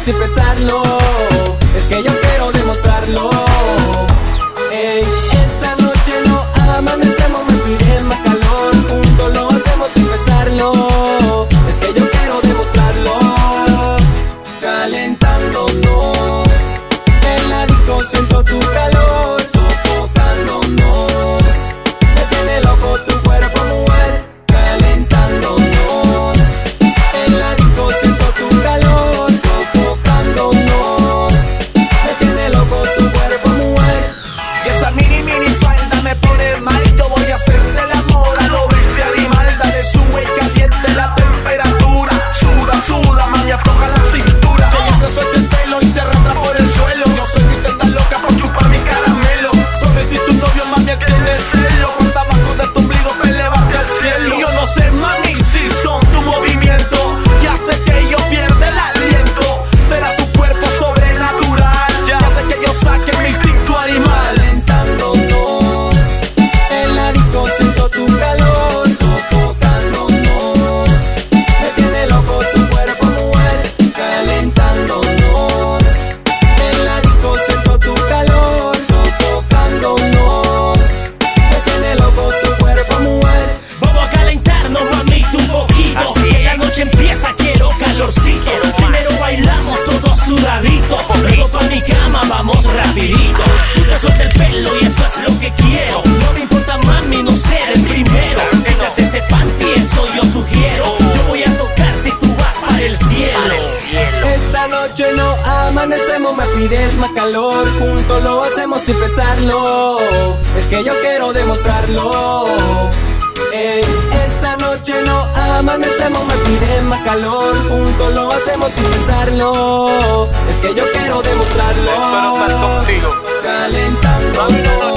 sin pensarlo. Es que yo quiero demostrarlo. Ey, esta noche no amanecemos, me pides más calor. Juntos lo hacemos sin pensarlo. Es que yo quiero demostrarlo. Calentándonos en la disco, siento tu calor. Sofocándonos, me tiene loco tu cuerpo, mujer. Calentándonos en la disco, siento tu calor. Sofocándonos, me tiene loco tu cuerpo, mujer. Y esa mini falda me pone mal. Yo voy a hacerte el amor a lo bestia animal. Dale, sube y caliente la temperatura. Suda, suda, mami, afloja la cintura. Si ella se suelta el pelo y se arrastra por el suelo, yo sé que usted está loca por chupar mi caramelo. Sobre si tu novio, mami, él tiene celo. Cuando abajo de tu ombligo para elevarte al cielo. Y yo no sé, mami, si son tu movimiento que hace que yo pierda el aliento. Será tu cuerpo sobrenatural, ya hace que yo saque mi instinto animal. Calentándonos en la disco, siento tu calor. Sofocándonos, me tiene loco tu cuerpo, mujer. Calentándonos en la disco, siento tu calor. Sofocándonos, me tiene loco tu cuerpo, mujer. Vamos a calentarnos, mamita, un poquito. Que la noche empieza, quiero calorcito. Primero bailamos todos sudaditos, luego pa' mi cama vamos rapidito. Tú te sueltas el pelo y eso es lo que quiero. No me importa, mami, no ser el primero. Quítate ese panty, eso yo sugiero. Yo voy a tocarte y tú vas para el cielo. Esta noche no amanecemos, me pides más calor. Juntos lo hacemos sin pensarlo. Es que yo quiero demostrarlo. Ey, esta noche no amanecemos, me pides más calor. Juntos lo hacemos sin pensarlo. Es que yo quiero demostrarlo. Espero estar contigo. Calentando.